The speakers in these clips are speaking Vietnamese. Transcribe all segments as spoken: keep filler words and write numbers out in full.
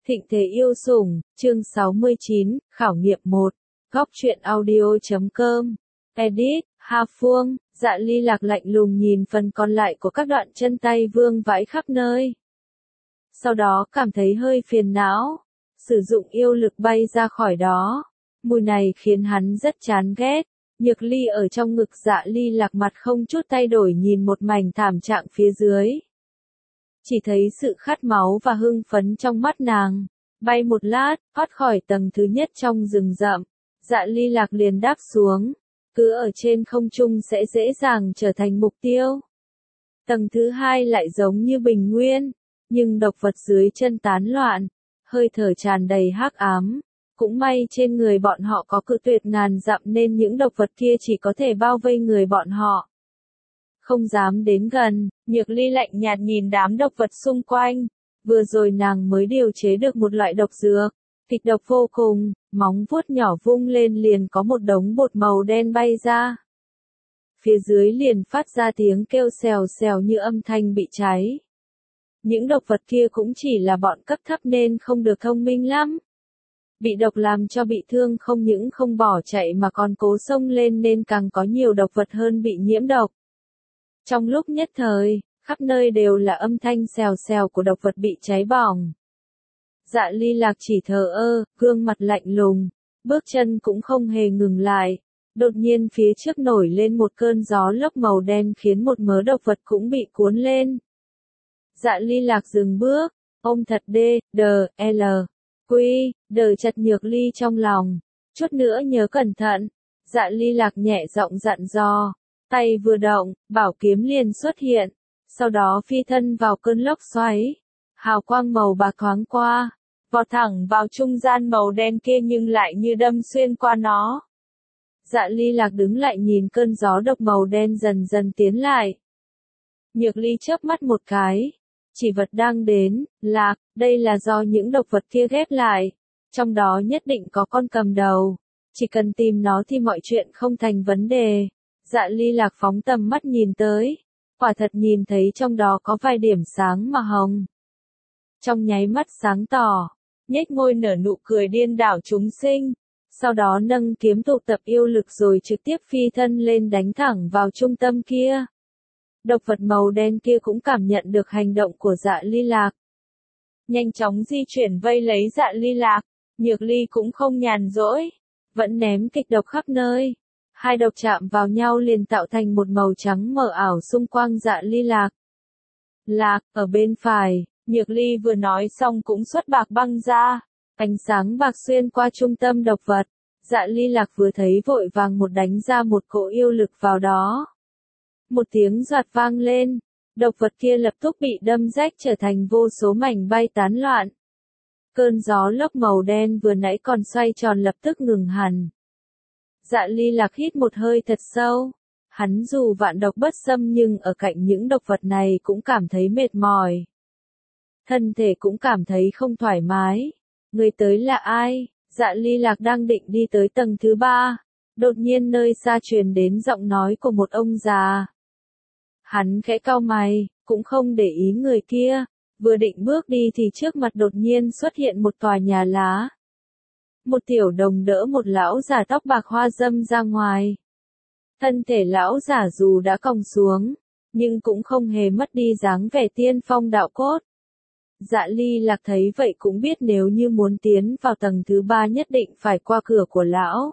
Thịnh thế yêu sủng, chương sáu mươi chín, khảo nghiệm một, góc truyện audio chấm com, edit, Hà Phương, Dạ Ly Lạc lạnh lùng nhìn phần còn lại của các đoạn chân tay vương vãi khắp nơi. Sau đó cảm thấy hơi phiền não, sử dụng yêu lực bay ra khỏi đó. Mùi này khiến hắn rất chán ghét. Nhược Ly ở trong ngực Dạ Ly Lạc mặt không chút thay đổi nhìn một mảnh thảm trạng phía dưới. Chỉ thấy sự khát máu và hưng phấn trong mắt nàng. Bay một lát, thoát khỏi tầng thứ nhất trong rừng rậm. Dạ Ly Lạc liền đáp xuống. Cứ ở trên không trung sẽ dễ dàng trở thành mục tiêu. Tầng thứ hai lại giống như bình nguyên. Nhưng độc vật dưới chân tán loạn. Hơi thở tràn đầy hắc ám. Cũng may trên người bọn họ có cự tuyệt ngàn dặm nên những độc vật kia chỉ có thể bao vây người bọn họ. Không dám đến gần, Nhược Ly lạnh nhạt nhìn đám độc vật xung quanh. Vừa rồi nàng mới điều chế được một loại độc dược, kịch độc vô cùng, móng vuốt nhỏ vung lên liền có một đống bột màu đen bay ra. Phía dưới liền phát ra tiếng kêu xèo xèo như âm thanh bị cháy. Những độc vật kia cũng chỉ là bọn cấp thấp nên không được thông minh lắm. Bị độc làm cho bị thương không những không bỏ chạy mà còn cố xông lên nên càng có nhiều độc vật hơn bị nhiễm độc. Trong lúc nhất thời, khắp nơi đều là âm thanh xèo xèo của độc vật bị cháy bỏng. Dạ Ly Lạc chỉ thờ ơ, gương mặt lạnh lùng, bước chân cũng không hề ngừng lại. Đột nhiên phía trước nổi lên một cơn gió lốc màu đen khiến một mớ độc vật cũng bị cuốn lên. Dạ Ly Lạc dừng bước, ôm thật đê, đờ, l, quy, đờ chặt Nhược Ly trong lòng. Chút nữa nhớ cẩn thận. Dạ Ly Lạc nhẹ giọng dặn dò. Tay vừa động, bảo kiếm liền xuất hiện. Sau đó phi thân vào cơn lốc xoáy. Hào quang màu bạc thoáng qua. Vọt thẳng vào trung gian màu đen kia nhưng lại như đâm xuyên qua nó. Dạ Ly Lạc đứng lại nhìn cơn gió độc màu đen dần dần tiến lại. Nhược Ly chớp mắt một cái. Chỉ vật đang đến, Lạc, đây là do những độc vật kia ghép lại. Trong đó nhất định có con cầm đầu. Chỉ cần tìm nó thì mọi chuyện không thành vấn đề. Dạ Ly Lạc phóng tầm mắt nhìn tới. Quả thật nhìn thấy trong đó có vài điểm sáng mà hồng. Trong nháy mắt sáng tỏ, nhếch môi nở nụ cười điên đảo chúng sinh. Sau đó nâng kiếm tụ tập yêu lực rồi trực tiếp phi thân lên đánh thẳng vào trung tâm kia. Độc vật màu đen kia cũng cảm nhận được hành động của Dạ Ly Lạc. Nhanh chóng di chuyển vây lấy Dạ Ly Lạc. Nhược Ly cũng không nhàn rỗi. Vẫn ném kịch độc khắp nơi. Hai độc chạm vào nhau liền tạo thành một màu trắng mờ ảo xung quanh Dạ Ly Lạc. Lạc, ở bên phải, Nhược Ly vừa nói xong cũng xuất bạc băng ra. Ánh sáng bạc xuyên qua trung tâm độc vật. Dạ Ly Lạc vừa thấy vội vàng một đánh ra một cỗ yêu lực vào đó. Một tiếng giọt vang lên. Độc vật kia lập tức bị đâm rách trở thành vô số mảnh bay tán loạn. Cơn gió lốc màu đen vừa nãy còn xoay tròn lập tức ngừng hẳn. Dạ Ly Lạc hít một hơi thật sâu. Hắn dù vạn độc bất xâm nhưng ở cạnh những độc vật này cũng cảm thấy mệt mỏi. Thân thể cũng cảm thấy không thoải mái. Người tới là ai? Dạ Ly Lạc đang định đi tới tầng thứ ba. Đột nhiên nơi xa truyền đến giọng nói của một ông già. Hắn khẽ cau mày, cũng không để ý người kia. Vừa định bước đi thì trước mặt đột nhiên xuất hiện một tòa nhà lá. Một tiểu đồng đỡ một lão già tóc bạc hoa râm ra ngoài. Thân thể lão già dù đã còng xuống, nhưng cũng không hề mất đi dáng vẻ tiên phong đạo cốt. Dạ Ly Lạc thấy vậy cũng biết nếu như muốn tiến vào tầng thứ ba nhất định phải qua cửa của lão.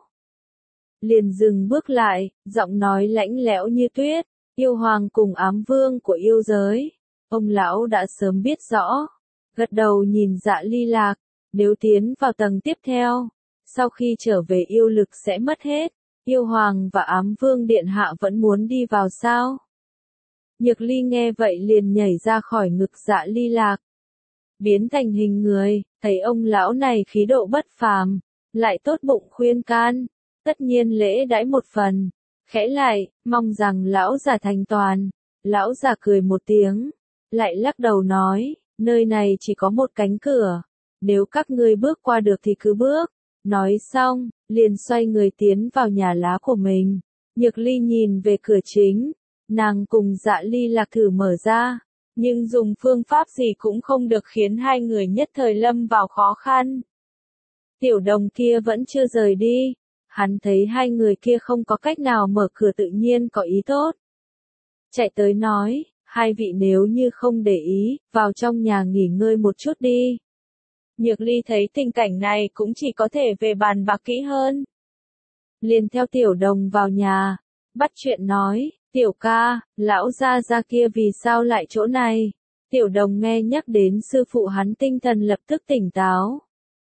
Liền dừng bước lại, giọng nói lãnh lẽo như tuyết, yêu hoàng cùng ám vương của yêu giới. Ông lão đã sớm biết rõ, gật đầu nhìn Dạ Ly Lạc. Nếu tiến vào tầng tiếp theo, sau khi trở về yêu lực sẽ mất hết, yêu hoàng và ám vương điện hạ vẫn muốn đi vào sao? Nhược Ly nghe vậy liền nhảy ra khỏi ngực Dạ Ly Lạc. Biến thành hình người, thấy ông lão này khí độ bất phàm, lại tốt bụng khuyên can, tất nhiên lễ đãi một phần, khẽ lại, mong rằng lão già thành toàn. Lão già cười một tiếng, lại lắc đầu nói, nơi này chỉ có một cánh cửa. Nếu các ngươi bước qua được thì cứ bước. Nói xong, liền xoay người tiến vào nhà lá của mình. Nhược Ly nhìn về cửa chính. Nàng cùng Dạ Ly Lạc thử mở ra. nhưng dùng phương pháp gì cũng không được khiến hai người nhất thời lâm vào khó khăn. Tiểu đồng kia vẫn chưa rời đi, hắn thấy hai người kia không có cách nào mở cửa tự nhiên có ý tốt. Chạy tới nói, hai vị nếu như không để ý, vào trong nhà nghỉ ngơi một chút đi. Nhược Ly thấy tình cảnh này cũng chỉ có thể về bàn bạc kỹ hơn. Liền theo tiểu đồng vào nhà, bắt chuyện nói, tiểu ca, lão gia gia kia vì sao lại chỗ này? Tiểu đồng nghe nhắc đến sư phụ hắn tinh thần lập tức tỉnh táo.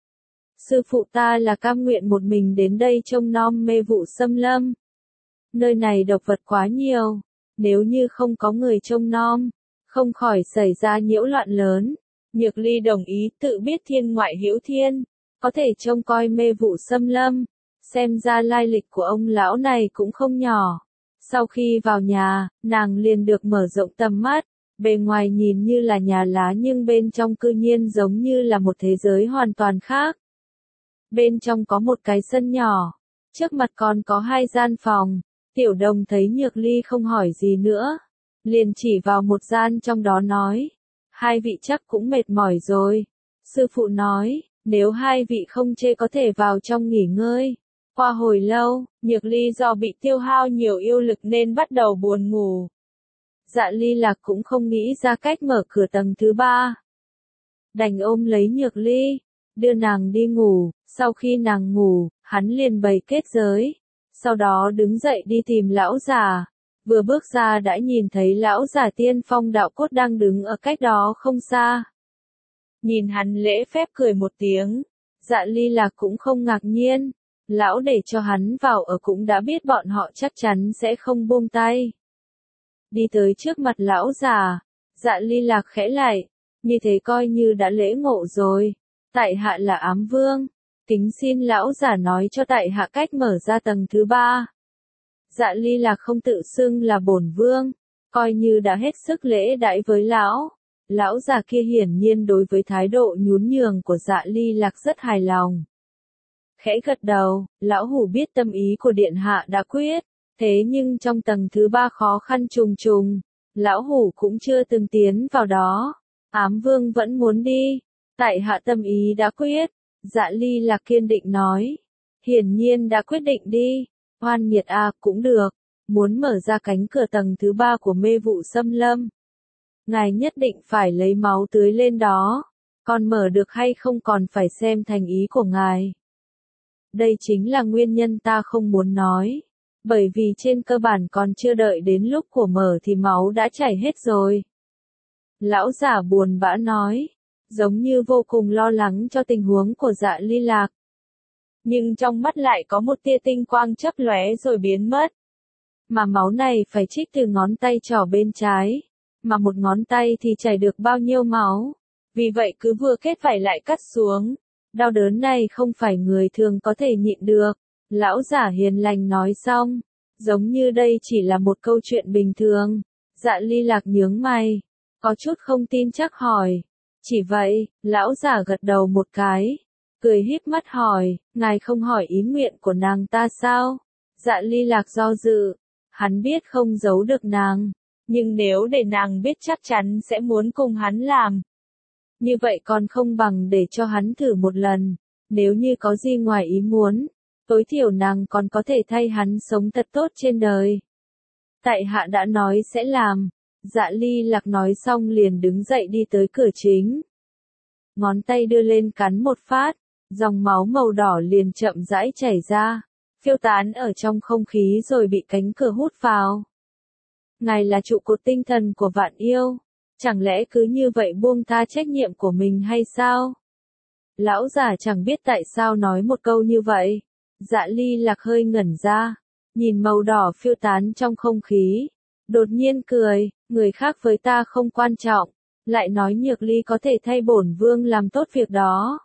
Sư phụ ta là cam nguyện một mình đến đây trông nom mê vụ xâm lâm. Nơi này độc vật quá nhiều, nếu như không có người trông nom, không khỏi xảy ra nhiễu loạn lớn. Nhược Ly đồng ý, tự biết thiên ngoại hữu thiên, có thể trông coi mê vụ xâm lâm, xem ra lai lịch của ông lão này cũng không nhỏ. Sau khi vào nhà, nàng liền được mở rộng tầm mắt, bề ngoài nhìn như là nhà lá nhưng bên trong cư nhiên giống như là một thế giới hoàn toàn khác. Bên trong có một cái sân nhỏ, trước mặt còn có hai gian phòng. Tiểu đồng thấy Nhược Ly không hỏi gì nữa, liền chỉ vào một gian trong đó nói, hai vị chắc cũng mệt mỏi rồi. Sư phụ nói, nếu hai vị không chê có thể vào trong nghỉ ngơi. Qua hồi lâu, Nhược Ly do bị tiêu hao nhiều yêu lực nên bắt đầu buồn ngủ. Dạ Ly Lạc cũng không nghĩ ra cách mở cửa tầng thứ ba. Đành ôm lấy Nhược Ly, đưa nàng đi ngủ. Sau khi nàng ngủ, hắn liền bày kết giới. Sau đó đứng dậy đi tìm lão già. Vừa bước ra đã nhìn thấy lão già tiên phong đạo cốt đang đứng ở cách đó không xa. Nhìn hắn lễ phép cười một tiếng, Dạ Ly Lạc cũng không ngạc nhiên. Lão để cho hắn vào ở cũng đã biết bọn họ chắc chắn sẽ không buông tay. Đi tới trước mặt lão già, Dạ Ly Lạc khẽ lại, như thế coi như đã lễ ngộ rồi. Tại hạ là Ám Vương, kính xin lão già nói cho tại hạ cách mở ra tầng thứ ba. Dạ Ly Lạc không tự xưng là bổn vương, coi như đã hết sức lễ đãi với lão. Lão già kia hiển nhiên đối với thái độ nhún nhường của Dạ Ly Lạc rất hài lòng. Khẽ gật đầu, lão hủ biết tâm ý của điện hạ đã quyết, thế nhưng trong tầng thứ ba khó khăn trùng trùng, lão hủ cũng chưa từng tiến vào đó. Ám Vương vẫn muốn đi, tại hạ tâm ý đã quyết. Dạ Ly Lạc kiên định nói, hiển nhiên đã quyết định đi. Oan nghiệt a, cũng được, muốn mở ra cánh cửa tầng thứ ba của mê vụ xâm lâm. Ngài nhất định phải lấy máu tưới lên đó, còn mở được hay không còn phải xem thành ý của ngài. Đây chính là nguyên nhân ta không muốn nói, bởi vì trên cơ bản còn chưa đợi đến lúc của mở thì máu đã chảy hết rồi. Lão giả buồn bã nói, giống như vô cùng lo lắng cho tình huống của Dạ Ly Lạc. Nhưng trong mắt lại có một tia tinh quang chớp lóe rồi biến mất. Mà máu này phải trích từ ngón tay trỏ bên trái, mà một ngón tay thì chảy được bao nhiêu máu. Vì vậy cứ vừa kết phải lại cắt xuống. Đau đớn này không phải người thường có thể nhịn được. Lão giả hiền lành nói xong, giống như đây chỉ là một câu chuyện bình thường. Dạ Ly Lạc nhướng mày, có chút không tin chắc hỏi. Chỉ vậy, lão giả gật đầu một cái, cười híp mắt hỏi, ngài không hỏi ý nguyện của nàng ta sao? Dạ Ly Lạc do dự, hắn biết không giấu được nàng, nhưng nếu để nàng biết chắc chắn sẽ muốn cùng hắn làm. Như vậy còn không bằng để cho hắn thử một lần, nếu như có gì ngoài ý muốn, tối thiểu nàng còn có thể thay hắn sống thật tốt trên đời. Tại hạ đã nói sẽ làm. Dạ Ly Lạc nói xong liền đứng dậy đi tới cửa chính. Ngón tay đưa lên cắn một phát, dòng máu màu đỏ liền chậm rãi chảy ra, phiêu tán ở trong không khí rồi bị cánh cửa hút vào. Ngài là trụ cột tinh thần của vạn yêu, chẳng lẽ cứ như vậy buông tha trách nhiệm của mình hay sao? Lão già chẳng biết tại sao nói một câu như vậy. Dạ Ly Lạc hơi ngẩn ra, nhìn màu đỏ phiêu tán trong không khí, đột nhiên cười, người khác với ta không quan trọng, lại nói Nhược Ly có thể thay bổn vương làm tốt việc đó.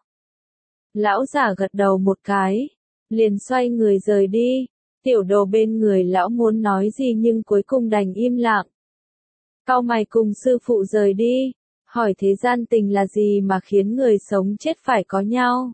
Lão giả gật đầu một cái, liền xoay người rời đi. Tiểu đồ bên người lão muốn nói gì nhưng cuối cùng đành im lặng. Cau mày cùng sư phụ rời đi, hỏi thế gian tình là gì mà khiến người sống chết phải có nhau.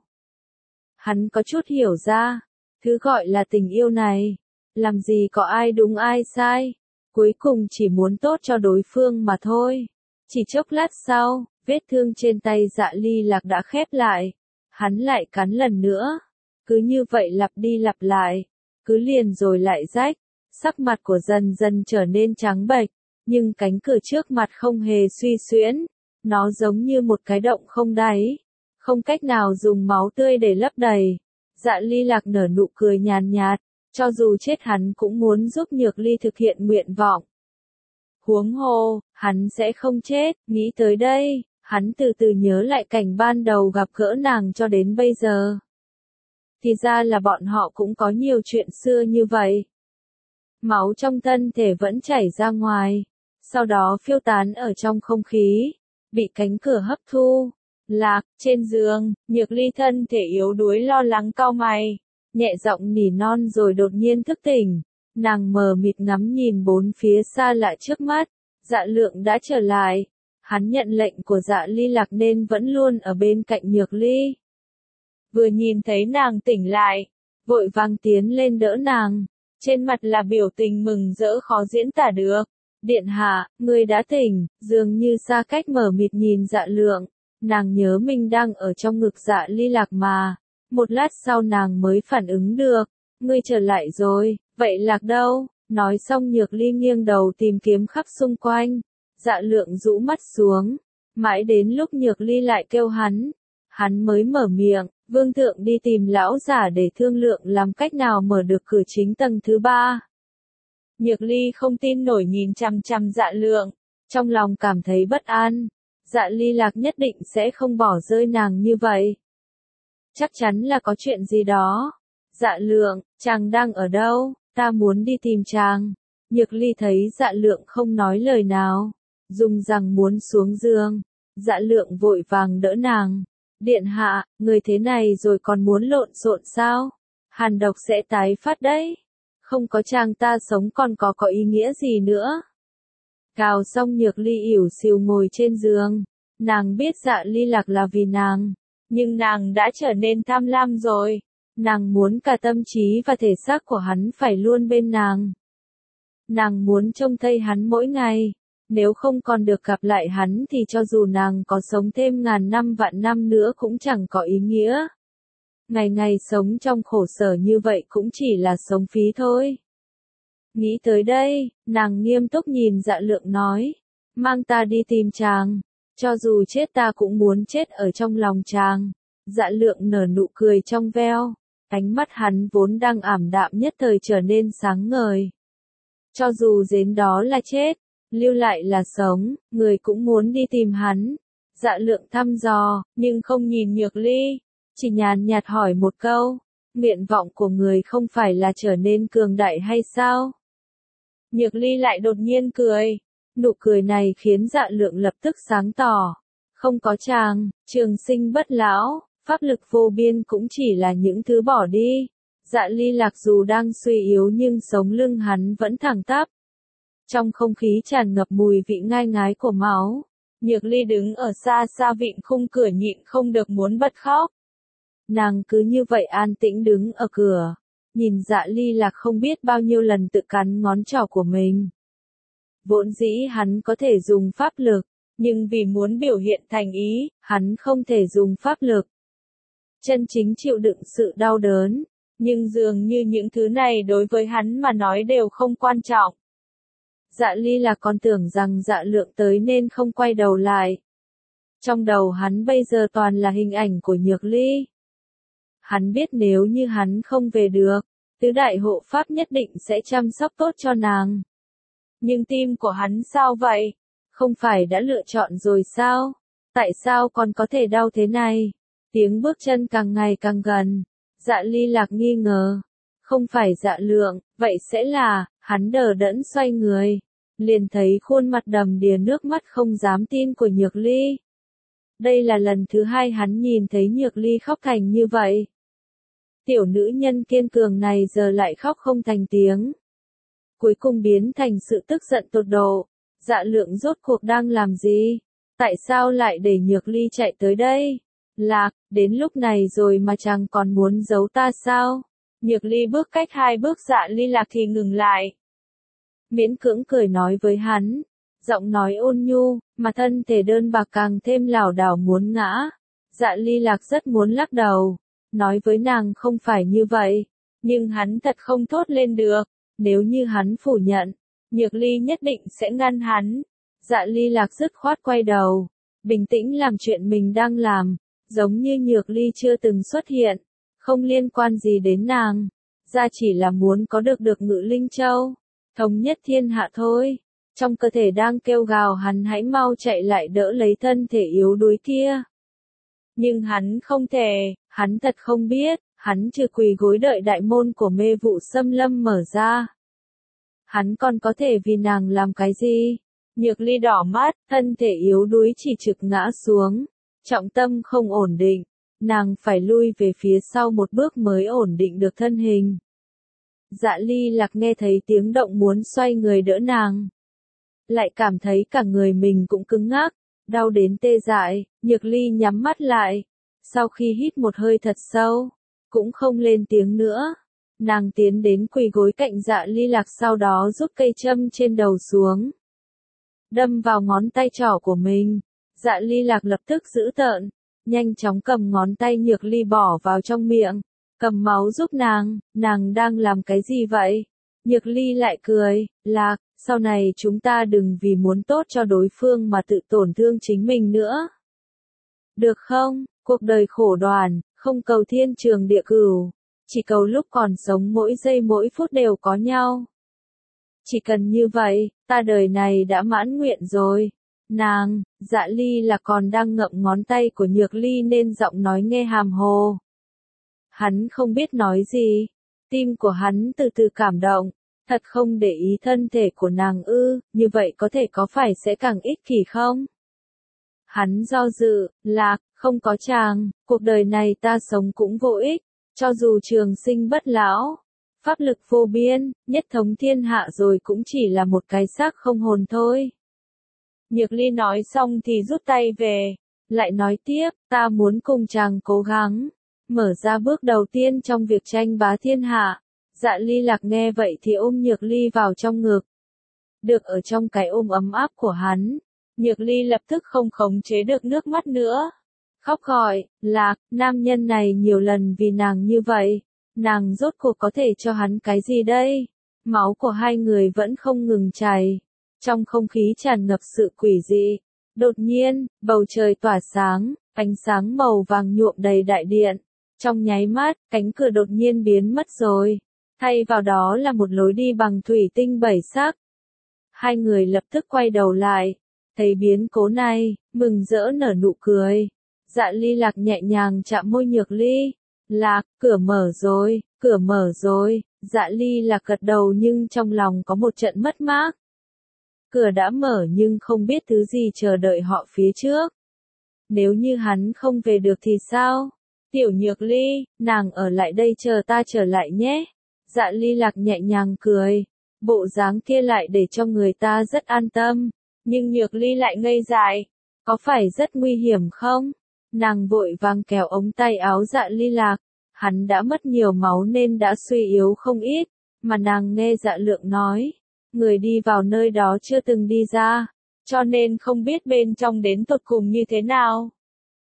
Hắn có chút hiểu ra, thứ gọi là tình yêu này, làm gì có ai đúng ai sai, cuối cùng chỉ muốn tốt cho đối phương mà thôi. Chỉ chốc lát sau, vết thương trên tay Dạ Ly Lạc đã khép lại. Hắn lại cắn lần nữa. Cứ như vậy lặp đi lặp lại. Cứ liền rồi lại rách. Sắc mặt của dần dần trở nên trắng bệch. Nhưng cánh cửa trước mặt không hề suy xuyễn. Nó giống như một cái động không đáy. Không cách nào dùng máu tươi để lấp đầy. Dạ Ly Lạc nở nụ cười nhàn nhạt. Cho dù chết hắn cũng muốn giúp Nhược Ly thực hiện nguyện vọng. Huống hồ, hắn sẽ không chết. Nghĩ tới đây, hắn từ từ nhớ lại cảnh ban đầu gặp gỡ nàng cho đến bây giờ. Thì ra là bọn họ cũng có nhiều chuyện xưa như vậy. Máu trong thân thể vẫn chảy ra ngoài. Sau đó phiêu tán ở trong không khí. Bị cánh cửa hấp thu. Lạc, trên giường, Nhược Ly thân thể yếu đuối lo lắng cau mày. Nhẹ giọng nỉ non rồi đột nhiên thức tỉnh. Nàng mờ mịt ngắm nhìn bốn phía xa lạ trước mắt. Dạ Lượng đã trở lại. Hắn nhận lệnh của Dạ Ly Lạc nên vẫn luôn ở bên cạnh Nhược Ly. Vừa nhìn thấy nàng tỉnh lại, vội vàng tiến lên đỡ nàng. Trên mặt là biểu tình mừng rỡ khó diễn tả được. Điện hạ, người đã tỉnh, dường như xa cách mờ mịt nhìn Dạ Lượng. Nàng nhớ mình đang ở trong ngực Dạ Ly Lạc mà. Một lát sau nàng mới phản ứng được. Ngươi trở lại rồi, vậy Lạc đâu? Nói xong Nhược Ly nghiêng đầu tìm kiếm khắp xung quanh. Dạ Lượng rũ mắt xuống. Mãi đến lúc Nhược Ly lại kêu hắn. Hắn mới mở miệng, vương thượng đi tìm lão giả để thương lượng làm cách nào mở được cửa chính tầng thứ ba. Nhược Ly không tin nổi nhìn chằm chằm Dạ Lượng. Trong lòng cảm thấy bất an. Dạ Ly Lạc nhất định sẽ không bỏ rơi nàng như vậy. Chắc chắn là có chuyện gì đó. Dạ Lượng, chàng đang ở đâu? Ta muốn đi tìm chàng. Nhược Ly thấy Dạ Lượng không nói lời nào. Dùng rằng muốn xuống giường. Dạ Lượng vội vàng đỡ nàng. Điện hạ, người thế này rồi còn muốn lộn xộn sao? Hàn độc sẽ tái phát đấy. Không có chàng ta sống còn có có ý nghĩa gì nữa. Cào xong Nhược Ly ỉu xìu ngồi trên giường. Nàng biết Dạ Ly Lạc là vì nàng. Nhưng nàng đã trở nên tham lam rồi. Nàng muốn cả tâm trí và thể xác của hắn phải luôn bên nàng. Nàng muốn trông thấy hắn mỗi ngày. Nếu không còn được gặp lại hắn thì cho dù nàng có sống thêm ngàn năm vạn năm nữa cũng chẳng có ý nghĩa. Ngày ngày sống trong khổ sở như vậy cũng chỉ là sống phí thôi. Nghĩ tới đây, nàng nghiêm túc nhìn Dạ Lượng nói. Mang ta đi tìm chàng. Cho dù chết ta cũng muốn chết ở trong lòng chàng. Dạ Lượng nở nụ cười trong veo. Ánh mắt hắn vốn đang ảm đạm nhất thời trở nên sáng ngời. Cho dù đến đó là chết, lưu lại là sống, người cũng muốn đi tìm hắn. Dạ Lượng thăm dò, nhưng không nhìn Nhược Ly. Chỉ nhàn nhạt hỏi một câu. Nguyện vọng của người không phải là trở nên cường đại hay sao? Nhược Ly lại đột nhiên cười. Nụ cười này khiến Dạ Lượng lập tức sáng tỏ. Không có chàng, trường sinh bất lão, pháp lực vô biên cũng chỉ là những thứ bỏ đi. Dạ Ly Lạc dù đang suy yếu nhưng sống lưng hắn vẫn thẳng tắp. Trong không khí tràn ngập mùi vị ngai ngái của máu. Nhược Ly đứng ở xa xa vịn khung cửa nhịn không được muốn bật khóc. Nàng cứ như vậy an tĩnh đứng ở cửa. Nhìn Dạ Ly Lạc không biết bao nhiêu lần tự cắn ngón trỏ của mình. Vốn dĩ hắn có thể dùng pháp lực, nhưng vì muốn biểu hiện thành ý, hắn không thể dùng pháp lực. Chân chính chịu đựng sự đau đớn, nhưng dường như những thứ này đối với hắn mà nói đều không quan trọng. Dạ Ly Lạc còn tưởng rằng Dạ Lượng tới nên không quay đầu lại. Trong đầu hắn bây giờ toàn là hình ảnh của Nhược Ly. Hắn biết nếu như hắn không về được, tứ đại hộ pháp nhất định sẽ chăm sóc tốt cho nàng. Nhưng tim của hắn sao vậy? Không phải đã lựa chọn rồi sao? Tại sao còn có thể đau thế này? Tiếng bước chân càng ngày càng gần. Dạ Ly Lạc nghi ngờ. Không phải Dạ Lượng, vậy sẽ là, hắn đờ đẫn xoay người. Liền thấy khuôn mặt đầm đìa nước mắt không dám tin của Nhược Ly. Đây là lần thứ hai hắn nhìn thấy Nhược Ly khóc thành như vậy. Tiểu nữ nhân kiên cường này giờ lại khóc không thành tiếng. Cuối cùng biến thành sự tức giận tột độ. Dạ Lượng rốt cuộc đang làm gì? Tại sao lại để Nhược Ly chạy tới đây? Lạc, đến lúc này rồi mà chàng còn muốn giấu ta sao? Nhược Ly bước cách hai bước Dạ Ly Lạc thì ngừng lại. Miễn cưỡng cười nói với hắn. giọng nói ôn nhu, mà thân thể đơn bạc càng thêm lảo đảo muốn ngã. Dạ Ly Lạc rất muốn lắc đầu, nói với nàng không phải như vậy, nhưng hắn thật không thốt lên được, nếu như hắn phủ nhận, Nhược Ly nhất định sẽ ngăn hắn. Dạ Ly Lạc dứt khoát quay đầu, bình tĩnh làm chuyện mình đang làm, giống như Nhược Ly chưa từng xuất hiện, không liên quan gì đến nàng, ra chỉ là muốn có được được Ngự Linh Châu, thống nhất thiên hạ thôi. Trong cơ thể đang kêu gào hắn hãy mau chạy lại đỡ lấy thân thể yếu đuối kia. Nhưng hắn không thể, hắn thật không biết, hắn chưa quỳ gối đợi đại môn của mê vụ xâm lâm mở ra. Hắn còn có thể vì nàng làm cái gì? Nhược Ly đỏ mắt, thân thể yếu đuối chỉ trực ngã xuống, trọng tâm không ổn định, nàng phải lui về phía sau một bước mới ổn định được thân hình. Dạ Ly Lạc nghe thấy tiếng động muốn xoay người đỡ nàng, lại cảm thấy cả người mình cũng cứng ngắc, đau đến tê dại. Nhược Ly nhắm mắt lại, sau khi hít một hơi thật sâu, cũng không lên tiếng nữa. Nàng tiến đến quỳ gối cạnh Dạ Ly Lạc, sau đó rút cây châm trên đầu xuống, đâm vào ngón tay trỏ của mình. Dạ Ly Lạc lập tức dữ tợn, nhanh chóng cầm ngón tay Nhược Ly bỏ vào trong miệng, cầm máu giúp nàng. Nàng đang làm cái gì vậy? Nhược Ly lại cười, Lạc, sau này chúng ta đừng vì muốn tốt cho đối phương mà tự tổn thương chính mình nữa. Được không? Cuộc đời khổ đoàn, không cầu thiên trường địa cửu, chỉ cầu lúc còn sống mỗi giây mỗi phút đều có nhau. Chỉ cần như vậy, ta đời này đã mãn nguyện rồi. Nàng, Dạ Ly là còn đang ngậm ngón tay của Nhược Ly nên giọng nói nghe hàm hồ. Hắn không biết nói gì, tim của hắn từ từ cảm động, thật không để ý thân thể của nàng ư, như vậy có thể có phải sẽ càng ích kỷ không? Hắn do dự, Lạc, không có chàng, cuộc đời này ta sống cũng vô ích, cho dù trường sinh bất lão, pháp lực vô biên, nhất thống thiên hạ rồi cũng chỉ là một cái xác không hồn thôi. Nhược Ly nói xong thì rút tay về, lại nói tiếp, ta muốn cùng chàng cố gắng, mở ra bước đầu tiên trong việc tranh bá thiên hạ. Dạ Ly Lạc nghe vậy thì ôm Nhược Ly vào trong ngực. Được ở trong cái ôm ấm áp của hắn, Nhược Ly lập tức không khống chế được nước mắt nữa. Khóc gọi, Lạc, nam nhân này nhiều lần vì nàng như vậy, nàng rốt cuộc có thể cho hắn cái gì đây? Máu của hai người vẫn không ngừng chảy, trong không khí tràn ngập sự quỷ dị. Đột nhiên, bầu trời tỏa sáng, ánh sáng màu vàng nhuộm đầy đại điện. Trong nháy mắt, cánh cửa đột nhiên biến mất rồi. Thay vào đó là một lối đi bằng thủy tinh bảy sắc. Hai người lập tức quay đầu lại, thấy biến cố này, mừng rỡ nở nụ cười. Dạ Ly Lạc nhẹ nhàng chạm môi Nhược Ly. Lạc, cửa mở rồi, cửa mở rồi. Dạ Ly Lạc gật đầu nhưng trong lòng có một trận mất mát. Cửa đã mở nhưng không biết thứ gì chờ đợi họ phía trước. Nếu như hắn không về được thì sao? Tiểu Nhược Ly, nàng ở lại đây chờ ta trở lại nhé. Dạ Ly Lạc nhẹ nhàng cười, bộ dáng kia lại để cho người ta rất an tâm, nhưng Nhược Ly lại ngây dại, có phải rất nguy hiểm không? Nàng vội vàng kéo ống tay áo Dạ Ly Lạc, hắn đã mất nhiều máu nên đã suy yếu không ít, mà nàng nghe Dạ Lượng nói, người đi vào nơi đó chưa từng đi ra, cho nên không biết bên trong đến tột cùng như thế nào.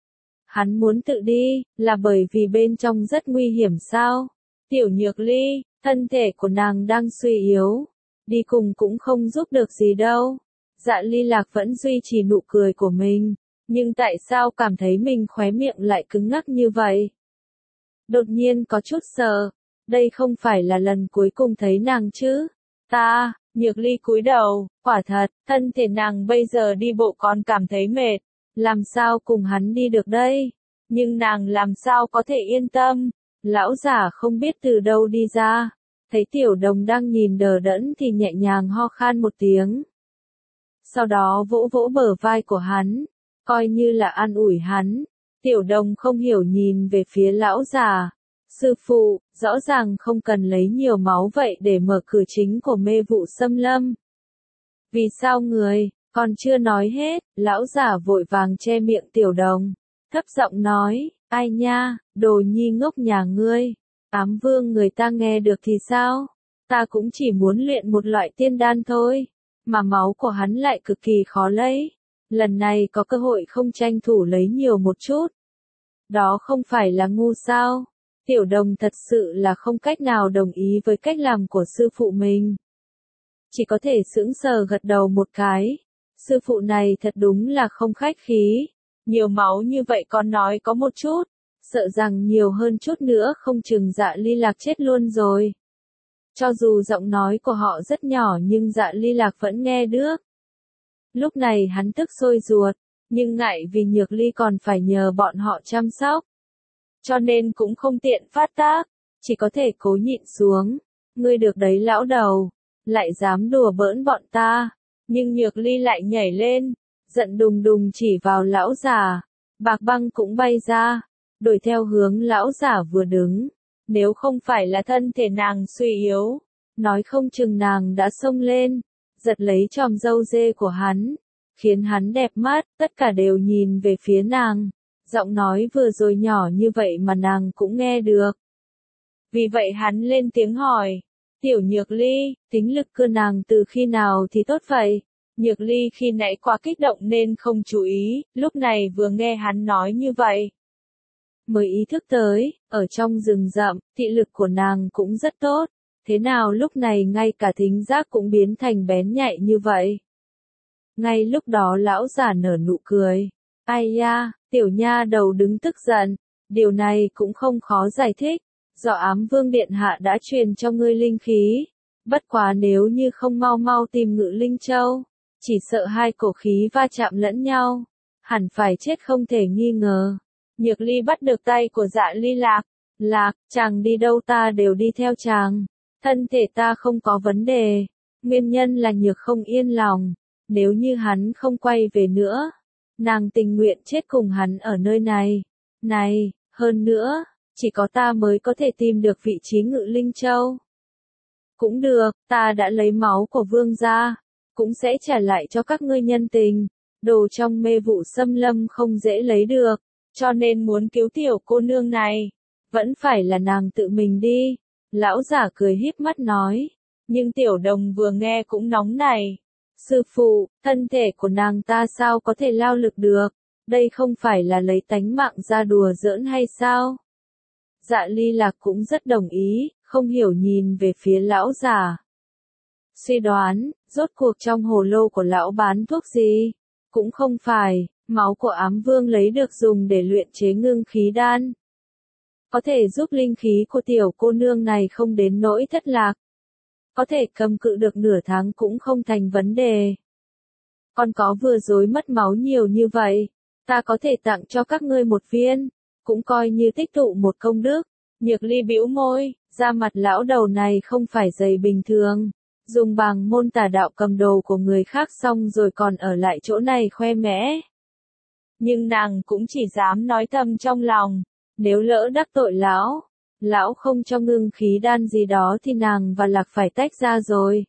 Hắn muốn tự đi, là bởi vì bên trong rất nguy hiểm sao? Tiểu Nhược Ly, thân thể của nàng đang suy yếu, đi cùng cũng không giúp được gì đâu. Dạ Ly Lạc vẫn duy trì nụ cười của mình, nhưng tại sao cảm thấy mình khóe miệng lại cứng ngắc như vậy? Đột nhiên có chút sợ, đây không phải là lần cuối cùng thấy nàng chứ? Ta, Nhược Ly cúi đầu, quả thật, thân thể nàng bây giờ đi bộ còn cảm thấy mệt, làm sao cùng hắn đi được đây? Nhưng nàng làm sao có thể yên tâm? Lão giả không biết từ đâu đi ra, thấy Tiểu Đồng đang nhìn đờ đẫn thì nhẹ nhàng ho khan một tiếng. Sau đó vỗ vỗ bờ vai của hắn, coi như là an ủi hắn. Tiểu Đồng không hiểu nhìn về phía lão già. Sư phụ, rõ ràng không cần lấy nhiều máu vậy để mở cửa chính của mê vụ xâm lâm. Vì sao người, còn chưa nói hết, lão già vội vàng che miệng Tiểu Đồng, thấp giọng nói, ai nha, đồ nhi ngốc nhà ngươi, ám vương người ta nghe được thì sao? Ta cũng chỉ muốn luyện một loại tiên đan thôi. mà máu của hắn lại cực kỳ khó lấy. Lần này có cơ hội không tranh thủ lấy nhiều một chút. Đó không phải là ngu sao? Tiểu Đồng thật sự là không cách nào đồng ý với cách làm của sư phụ mình. Chỉ có thể sững sờ gật đầu một cái. Sư phụ này thật đúng là không khách khí. Nhiều máu như vậy con nói có một chút. Sợ rằng nhiều hơn chút nữa không chừng Dạ Ly Lạc chết luôn rồi. Cho dù giọng nói của họ rất nhỏ nhưng Dạ Ly Lạc vẫn nghe được. Lúc này hắn tức sôi ruột, nhưng ngại vì Nhược Ly còn phải nhờ bọn họ chăm sóc. Cho nên cũng không tiện phát tác, chỉ có thể cố nhịn xuống. Ngươi được đấy lão đầu, lại dám đùa bỡn bọn ta. Nhưng Nhược Ly lại nhảy lên, giận đùng đùng chỉ vào lão già. Bạc băng cũng bay ra, đuổi theo hướng lão già vừa đứng. Nếu không phải là thân thể nàng suy yếu, nói không chừng nàng đã xông lên, giật lấy chòm râu dê của hắn, khiến hắn đẹp mắt, tất cả đều nhìn về phía nàng. Giọng nói vừa rồi nhỏ như vậy mà nàng cũng nghe được. Vì vậy hắn lên tiếng hỏi, Tiểu Nhược Ly, tính lực cơ nàng từ khi nào thì tốt vậy? Nhược Ly khi nãy quá kích động nên không chú ý, lúc này vừa nghe hắn nói như vậy. Mới ý thức tới, ở trong rừng rậm, thị lực của nàng cũng rất tốt, thế nào lúc này ngay cả thính giác cũng biến thành bén nhạy như vậy? Ngay lúc đó lão già nở nụ cười, ai da, tiểu nha đầu đứng tức giận, điều này cũng không khó giải thích, do Ám Vương Điện Hạ đã truyền cho ngươi linh khí, bất quá nếu như không mau mau tìm Ngự Linh Châu, chỉ sợ hai cổ khí va chạm lẫn nhau, hẳn phải chết không thể nghi ngờ. Nhược Ly bắt được tay của Dạ Ly Lạc, Lạc, chàng đi đâu ta đều đi theo chàng, thân thể ta không có vấn đề, nguyên nhân là Nhược không yên lòng, nếu như hắn không quay về nữa, nàng tình nguyện chết cùng hắn ở nơi này, này, hơn nữa, chỉ có ta mới có thể tìm được vị trí Ngự Linh Châu. Cũng được, ta đã lấy máu của vương gia, cũng sẽ trả lại cho các ngươi nhân tình, đồ trong mê vụ xâm lâm không dễ lấy được. Cho nên muốn cứu tiểu cô nương này, vẫn phải là nàng tự mình đi. Lão giả cười híp mắt nói, nhưng Tiểu Đồng vừa nghe cũng nóng này. Sư phụ, thân thể của nàng ta sao có thể lao lực được, đây không phải là lấy tánh mạng ra đùa giỡn hay sao? Dạ Ly Lạc cũng rất đồng ý, không hiểu nhìn về phía lão giả. Suy đoán, rốt cuộc trong hồ lô của lão bán thuốc gì? Cũng không phải. Máu của Ám Vương lấy được dùng để luyện chế ngưng khí đan. Có thể giúp linh khí của tiểu cô nương này không đến nỗi thất lạc. Có thể cầm cự được nửa tháng cũng không thành vấn đề. Còn có vừa rồi mất máu nhiều như vậy, ta có thể tặng cho các ngươi một viên, cũng coi như tích tụ một công đức. Nhược Ly bĩu môi, da mặt lão đầu này không phải dày bình thường. Dùng bằng môn tà đạo cầm đồ của người khác xong rồi còn ở lại chỗ này khoe mẽ. Nhưng nàng cũng chỉ dám nói thầm trong lòng, nếu lỡ đắc tội lão, lão không cho ngưng khí đan gì đó thì nàng và Lạc phải tách ra rồi.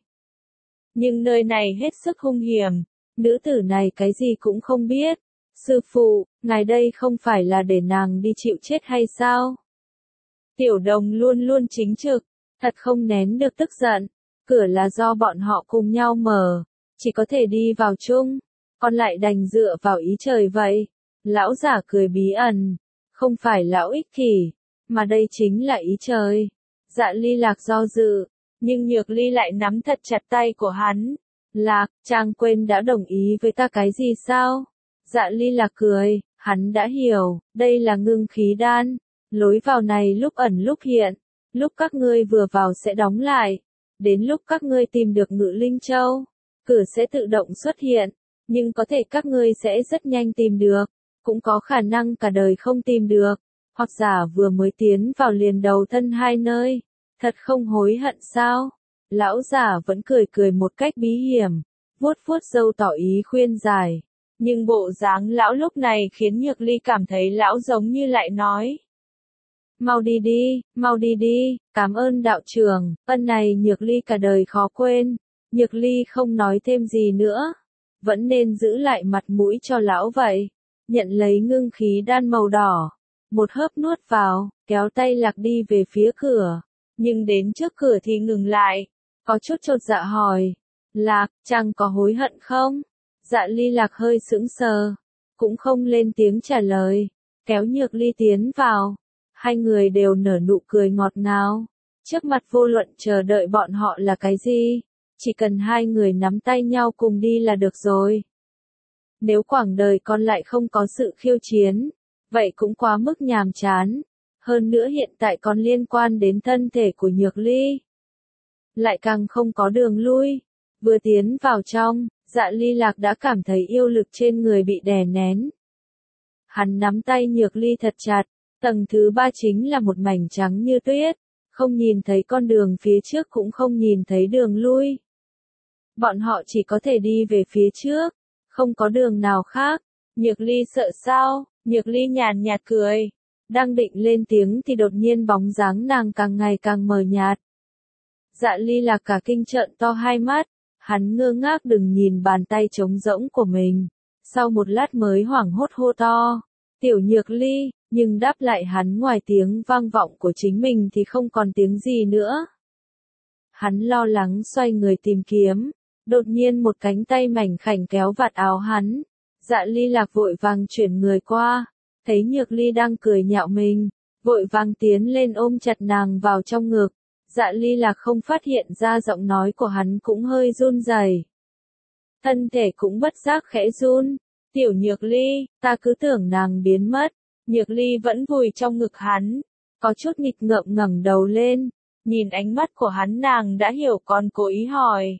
Nhưng nơi này hết sức hung hiểm, nữ tử này cái gì cũng không biết. Sư phụ, ngài đây không phải là để nàng đi chịu chết hay sao? Tiểu Đồng luôn luôn chính trực, thật không nén được tức giận, cửa là do bọn họ cùng nhau mở, chỉ có thể đi vào chung. Còn lại đành dựa vào ý trời vậy. Lão giả cười bí ẩn, không phải lão ích kỷ, mà đây chính là ý trời. Dạ Ly Lạc do dự, nhưng Nhược Ly lại nắm thật chặt tay của hắn. Lạc, chàng quên đã đồng ý với ta cái gì sao? Dạ Ly Lạc cười, hắn đã hiểu, đây là ngưng khí đan. Lối vào này lúc ẩn lúc hiện, lúc các ngươi vừa vào sẽ đóng lại. Đến lúc các ngươi tìm được Ngự Linh Châu, cửa sẽ tự động xuất hiện. Nhưng có thể các ngươi sẽ rất nhanh tìm được, cũng có khả năng cả đời không tìm được, hoặc giả vừa mới tiến vào liền đầu thân hai nơi, thật không hối hận sao? Lão giả vẫn cười cười một cách bí hiểm, vuốt vuốt râu tỏ ý khuyên giải, nhưng bộ dáng lão lúc này khiến Nhược Ly cảm thấy lão giống như lại nói. Mau đi đi, mau đi đi, cảm ơn đạo trưởng, ân này Nhược Ly cả đời khó quên. Nhược Ly không nói thêm gì nữa. Vẫn nên giữ lại mặt mũi cho lão vậy. Nhận lấy ngưng khí đan màu đỏ. Một hớp nuốt vào, kéo tay Lạc đi về phía cửa. Nhưng đến trước cửa thì ngừng lại. Có chút chột dạ hỏi. Lạc, chàng có hối hận không? Dạ Ly Lạc hơi sững sờ, cũng không lên tiếng trả lời, kéo Nhược Ly tiến vào. Hai người đều nở nụ cười ngọt ngào. Trước mặt vô luận chờ đợi bọn họ là cái gì, chỉ cần hai người nắm tay nhau cùng đi là được rồi. Nếu quãng đời còn lại không có sự khiêu chiến, vậy cũng quá mức nhàm chán. Hơn nữa hiện tại còn liên quan đến thân thể của Nhược Ly. Lại càng không có đường lui. Vừa tiến vào trong, Dạ Ly Lạc đã cảm thấy yêu lực trên người bị đè nén. Hắn nắm tay Nhược Ly thật chặt, tầng thứ ba chính là một mảnh trắng như tuyết, không nhìn thấy con đường phía trước cũng không nhìn thấy đường lui. Bọn họ chỉ có thể đi về phía trước, không có đường nào khác. Nhược Ly sợ sao? Nhược Ly nhàn nhạt cười. Đang định lên tiếng thì đột nhiên bóng dáng nàng càng ngày càng mờ nhạt. Dạ Ly Lạc cả kinh trợn to hai mắt, hắn ngơ ngác đừng nhìn bàn tay trống rỗng của mình. Sau một lát mới hoảng hốt hô to, tiểu Nhược Ly, nhưng đáp lại hắn ngoài tiếng vang vọng của chính mình thì không còn tiếng gì nữa. Hắn lo lắng xoay người tìm kiếm, đột nhiên một cánh tay mảnh khảnh kéo vạt áo hắn. Dạ Ly Lạc vội vàng chuyển người qua, thấy Nhược Ly đang cười nhạo mình, vội vàng tiến lên ôm chặt nàng vào trong ngực. Dạ Ly Lạc không phát hiện ra giọng nói của hắn cũng hơi run rẩy. Thân thể cũng bất giác khẽ run. Tiểu Nhược Ly, ta cứ tưởng nàng biến mất. Nhược Ly vẫn vùi trong ngực hắn, có chút nghịch ngợm ngẩng đầu lên, nhìn ánh mắt của hắn nàng đã hiểu còn cố ý hỏi.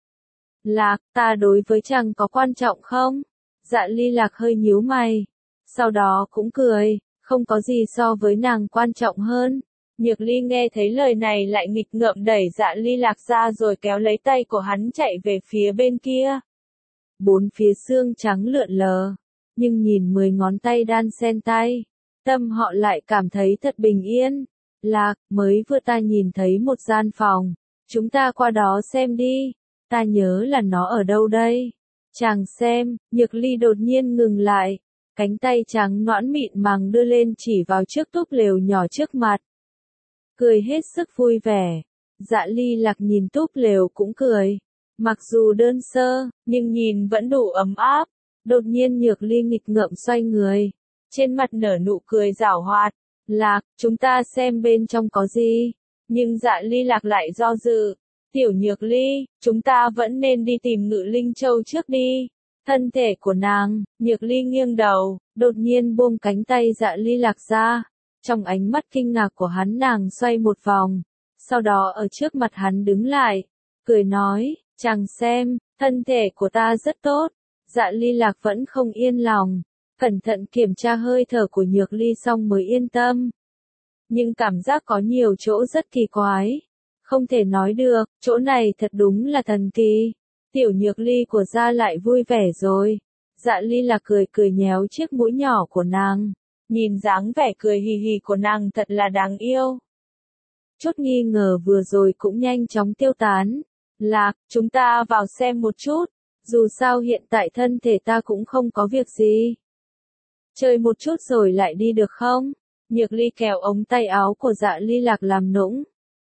Lạc, ta đối với chàng có quan trọng không? Dạ Ly Lạc hơi nhíu mày, sau đó cũng cười, không có gì so với nàng quan trọng hơn. Nhược Ly nghe thấy lời này lại nghịch ngợm đẩy Dạ Ly Lạc ra rồi kéo lấy tay của hắn chạy về phía bên kia. Bốn phía xương trắng lượn lờ, nhưng nhìn mười ngón tay đan xen tay, tâm họ lại cảm thấy thật bình yên. Lạc, mới vừa ta nhìn thấy một gian phòng, chúng ta qua đó xem đi, ta nhớ là nó ở đâu đây. Chàng xem, Nhược Ly đột nhiên ngừng lại, cánh tay trắng nõn mịn màng đưa lên chỉ vào chiếc túp lều nhỏ trước mặt. Cười hết sức vui vẻ. Dạ Ly Lạc nhìn túp lều cũng cười. Mặc dù đơn sơ, nhưng nhìn vẫn đủ ấm áp. Đột nhiên Nhược Ly nghịch ngợm xoay người, trên mặt nở nụ cười giảo hoạt. Lạc, chúng ta xem bên trong có gì. Nhưng Dạ Ly Lạc lại do dự. Tiểu Nhược Ly, chúng ta vẫn nên đi tìm Ngự Linh Châu trước đi. Thân thể của nàng, Nhược Ly nghiêng đầu, đột nhiên buông cánh tay Dạ Ly Lạc ra. Trong ánh mắt kinh ngạc của hắn nàng xoay một vòng, sau đó ở trước mặt hắn đứng lại, cười nói, chàng xem, thân thể của ta rất tốt. Dạ Ly Lạc vẫn không yên lòng, cẩn thận kiểm tra hơi thở của Nhược Ly xong mới yên tâm. Nhưng cảm giác có nhiều chỗ rất kỳ quái, không thể nói được, chỗ này thật đúng là thần kỳ. Tiểu Nhược Ly của gia lại vui vẻ rồi. Dạ Ly Lạc cười cười nhéo chiếc mũi nhỏ của nàng. Nhìn dáng vẻ cười hì hì của nàng thật là đáng yêu. Chút nghi ngờ vừa rồi cũng nhanh chóng tiêu tán. Lạc, chúng ta vào xem một chút. Dù sao hiện tại thân thể ta cũng không có việc gì. Chơi một chút rồi lại đi được không? Nhược Ly kéo ống tay áo của Dạ Ly Lạc làm nũng.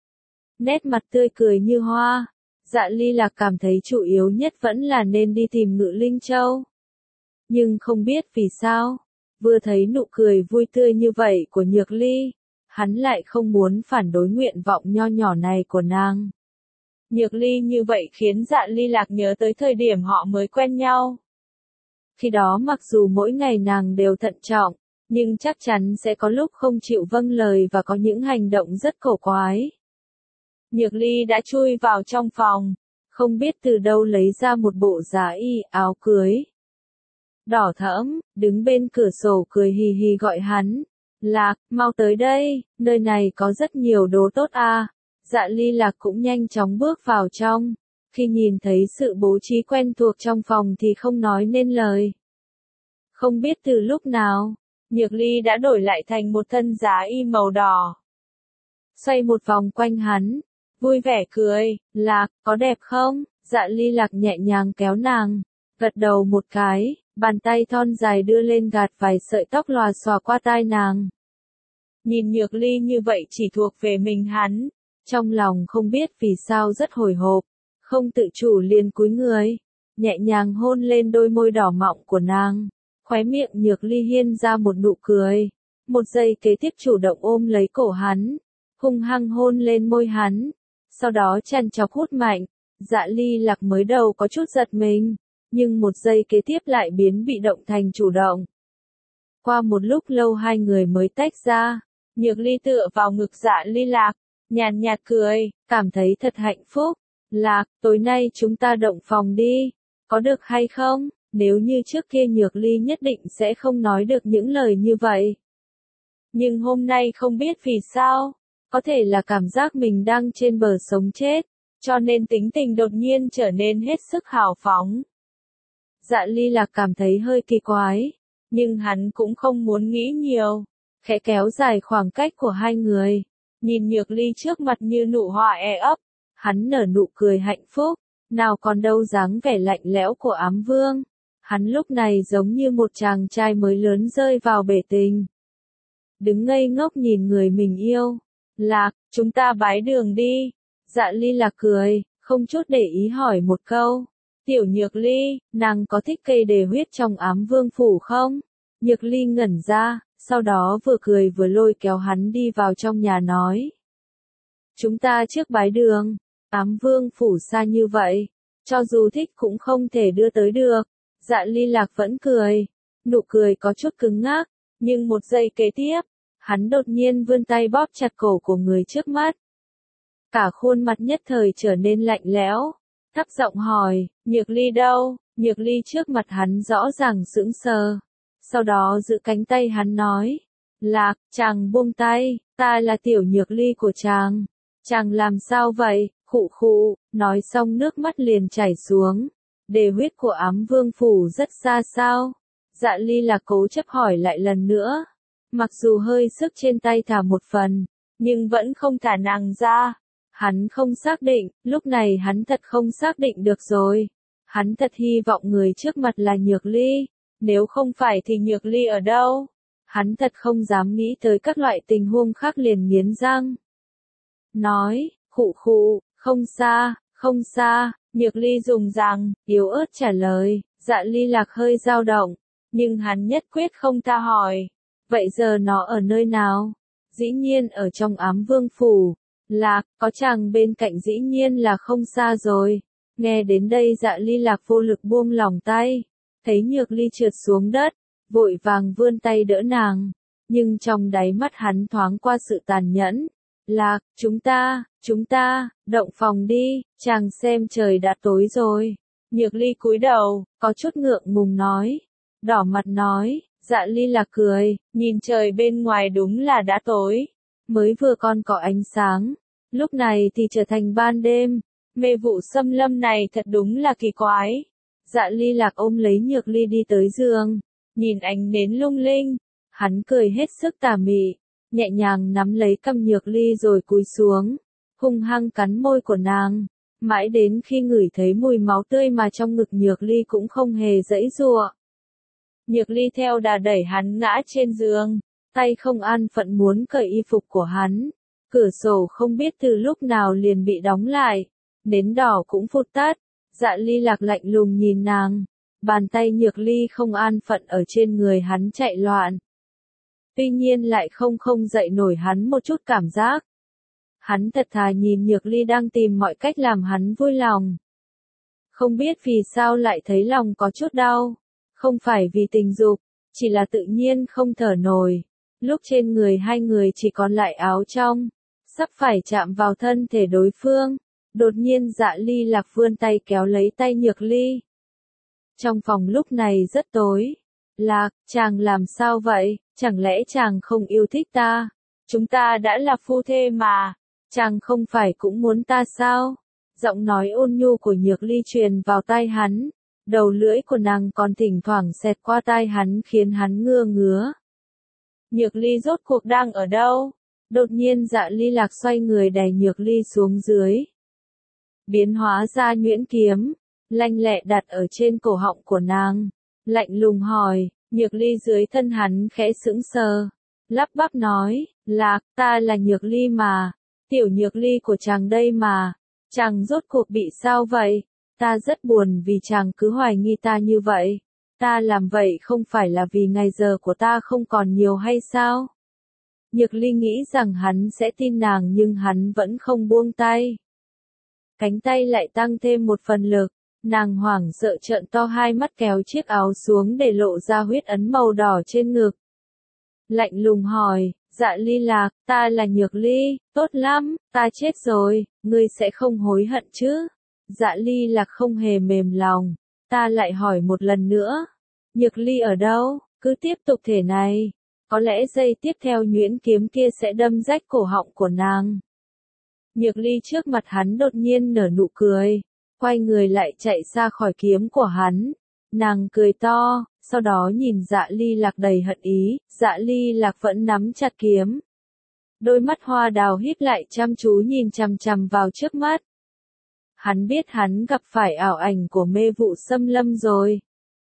Nét mặt tươi cười như hoa. Dạ Ly Lạc cảm thấy chủ yếu nhất vẫn là nên đi tìm Ngự Linh Châu. Nhưng không biết vì sao, vừa thấy nụ cười vui tươi như vậy của Nhược Ly, hắn lại không muốn phản đối nguyện vọng nho nhỏ này của nàng. Nhược Ly như vậy khiến Dạ Ly Lạc nhớ tới thời điểm họ mới quen nhau. Khi đó mặc dù mỗi ngày nàng đều thận trọng, nhưng chắc chắn sẽ có lúc không chịu vâng lời và có những hành động rất cổ quái. Nhược Ly đã chui vào trong phòng, không biết từ đâu lấy ra một bộ giá y áo cưới. Đỏ thẫm, đứng bên cửa sổ cười hì hì gọi hắn. Lạc, mau tới đây, nơi này có rất nhiều đồ tốt à. Dạ Ly Lạc cũng nhanh chóng bước vào trong. Khi nhìn thấy sự bố trí quen thuộc trong phòng thì không nói nên lời. Không biết từ lúc nào, Nhược Ly đã đổi lại thành một thân giá y màu đỏ. Xoay một vòng quanh hắn, vui vẻ cười, Lạc, có đẹp không? Dạ Ly Lạc nhẹ nhàng kéo nàng, gật đầu một cái, bàn tay thon dài đưa lên gạt vài sợi tóc lòa xòa qua tai nàng. Nhìn Nhược Ly như vậy chỉ thuộc về mình hắn, trong lòng không biết vì sao rất hồi hộp, không tự chủ liền cúi người, nhẹ nhàng hôn lên đôi môi đỏ mọng của nàng. Khóe miệng Nhược Ly hiên ra một nụ cười, một giây kế tiếp chủ động ôm lấy cổ hắn, hung hăng hôn lên môi hắn, sau đó chằn chọc hút mạnh. Dạ Ly Lạc mới đầu có chút giật mình, nhưng một giây kế tiếp lại biến bị động thành chủ động. Qua một lúc lâu hai người mới tách ra, Nhược Ly tựa vào ngực Dạ Ly Lạc, nhàn nhạt cười, cảm thấy thật hạnh phúc. Lạc, tối nay chúng ta động phòng đi, có được hay không? Nếu như trước kia Nhược Ly nhất định sẽ không nói được những lời như vậy. Nhưng hôm nay không biết vì sao, có thể là cảm giác mình đang trên bờ sống chết, cho nên tính tình đột nhiên trở nên hết sức hào phóng. Dạ Ly Lạc cảm thấy hơi kỳ quái, nhưng hắn cũng không muốn nghĩ nhiều, khẽ kéo dài khoảng cách của hai người, nhìn Nhược Ly trước mặt như nụ hoa e ấp, hắn nở nụ cười hạnh phúc, nào còn đâu dáng vẻ lạnh lẽo của Ám Vương. Hắn lúc này giống như một chàng trai mới lớn rơi vào bể tình. Đứng ngây ngốc nhìn người mình yêu. Lạc, chúng ta bái đường đi. Dạ Ly Lạc cười, không chút để ý hỏi một câu. Tiểu Nhược Ly, nàng có thích cây đề huyết trong Ám Vương phủ không? Nhược Ly ngẩn ra, sau đó vừa cười vừa lôi kéo hắn đi vào trong nhà nói. Chúng ta trước bái đường, Ám Vương phủ xa như vậy, cho dù thích cũng không thể đưa tới được. Dạ Ly Lạc vẫn cười, nụ cười có chút cứng ngắc, nhưng một giây kế tiếp, hắn đột nhiên vươn tay bóp chặt cổ của người trước mắt. Cả khuôn mặt nhất thời trở nên lạnh lẽo, thấp giọng hỏi, Nhược Ly đâu? Nhược Ly trước mặt hắn rõ ràng sững sờ, sau đó giữ cánh tay hắn nói, Lạc, chàng buông tay, ta là Tiểu Nhược Ly của chàng. Chàng làm sao vậy? Khụ khụ, nói xong nước mắt liền chảy xuống. Đề huyết của Ám Vương phủ rất xa sao? Dạ Ly Lạc cố chấp hỏi lại lần nữa. Mặc dù hơi sức trên tay thả một phần, nhưng vẫn không thả nàng ra. Hắn không xác định, lúc này hắn thật không xác định được rồi. Hắn thật hy vọng người trước mặt là Nhược Ly, nếu không phải thì Nhược Ly ở đâu? Hắn thật không dám nghĩ tới các loại tình huống khác liền nghiến răng. Nói, khụ khụ, không xa, không xa. Nhược Ly dùng rằng, yếu ớt trả lời. Dạ Ly Lạc hơi dao động, nhưng hắn nhất quyết không tha hỏi. Vậy giờ nó ở nơi nào? Dĩ nhiên ở trong Ám Vương phủ. Lạc, có chàng bên cạnh dĩ nhiên là không xa rồi. Nghe đến đây Dạ Ly Lạc vô lực buông lỏng tay, thấy Nhược Ly trượt xuống đất, vội vàng vươn tay đỡ nàng, nhưng trong đáy mắt hắn thoáng qua sự tàn nhẫn. Lạc, chúng ta, chúng ta, động phòng đi, chàng xem trời đã tối rồi. Nhược Ly cúi đầu, có chút ngượng ngùng nói, đỏ mặt nói. Dạ Ly Lạc cười, nhìn trời bên ngoài đúng là đã tối, mới vừa còn có ánh sáng, lúc này thì trở thành ban đêm, mê vụ xâm lâm này thật đúng là kỳ quái. Dạ Ly Lạc ôm lấy Nhược Ly đi tới giường, nhìn ánh nến lung linh, hắn cười hết sức tà mị, nhẹ nhàng nắm lấy cằm Nhược Ly rồi cúi xuống, hung hăng cắn môi của nàng, mãi đến khi ngửi thấy mùi máu tươi mà trong ngực Nhược Ly cũng không hề giãy giụa. Nhược Ly theo đà đẩy hắn ngã trên giường, tay không an phận muốn cởi y phục của hắn. Cửa sổ không biết từ lúc nào liền bị đóng lại, nến đỏ cũng phụt tắt. Dạ Ly Lạc lạnh lùng nhìn nàng, bàn tay Nhược Ly không an phận ở trên người hắn chạy loạn. Tuy nhiên lại không không dậy nổi hắn một chút cảm giác. Hắn thật thà nhìn Nhược Ly đang tìm mọi cách làm hắn vui lòng. Không biết vì sao lại thấy lòng có chút đau. Không phải vì tình dục, chỉ là tự nhiên không thở nổi. Lúc trên người hai người chỉ còn lại áo trong, sắp phải chạm vào thân thể đối phương. Đột nhiên Dạ Ly Lạc vươn tay kéo lấy tay Nhược Ly. Trong phòng lúc này rất tối. Lạc, chàng làm sao vậy? Chẳng lẽ chàng không yêu thích ta? Chúng ta đã là phu thê mà. Chàng không phải cũng muốn ta sao? Giọng nói ôn nhu của Nhược Ly truyền vào tai hắn. Đầu lưỡi của nàng còn thỉnh thoảng xẹt qua tai hắn khiến hắn ngơ ngứa. Nhược Ly rốt cuộc đang ở đâu? Đột nhiên Dạ Ly Lạc xoay người đẩy Nhược Ly xuống dưới. Biến hóa ra nhuyễn kiếm, lanh lẹ đặt ở trên cổ họng của nàng. Lạnh lùng hỏi, Nhược Ly dưới thân hắn khẽ sững sờ. Lắp bắp nói, Lạc, ta là Nhược Ly mà. Tiểu Nhược Ly của chàng đây mà. Chàng rốt cuộc bị sao vậy? Ta rất buồn vì chàng cứ hoài nghi ta như vậy. Ta làm vậy không phải là vì ngày giờ của ta không còn nhiều hay sao? Nhược Ly nghĩ rằng hắn sẽ tin nàng nhưng hắn vẫn không buông tay. Cánh tay lại tăng thêm một phần lực, nàng hoảng sợ trợn to hai mắt kéo chiếc áo xuống để lộ ra huyết ấn màu đỏ trên ngực. Lạnh lùng hỏi, Dạ Ly Lạc, ta là Nhược Ly, tốt lắm, ta chết rồi, ngươi sẽ không hối hận chứ? Dạ Ly Lạc không hề mềm lòng, ta lại hỏi một lần nữa, Nhược Ly ở đâu? Cứ tiếp tục thể này, có lẽ giây tiếp theo nhuyễn kiếm kia sẽ đâm rách cổ họng của nàng. Nhược Ly trước mặt hắn đột nhiên nở nụ cười, quay người lại chạy ra khỏi kiếm của hắn. Nàng cười to, sau đó nhìn Dạ Ly Lạc đầy hận ý, Dạ Ly Lạc vẫn nắm chặt kiếm. Đôi mắt hoa đào híp lại chăm chú nhìn chằm chằm vào trước mắt. Hắn biết hắn gặp phải ảo ảnh của mê vụ xâm lâm rồi.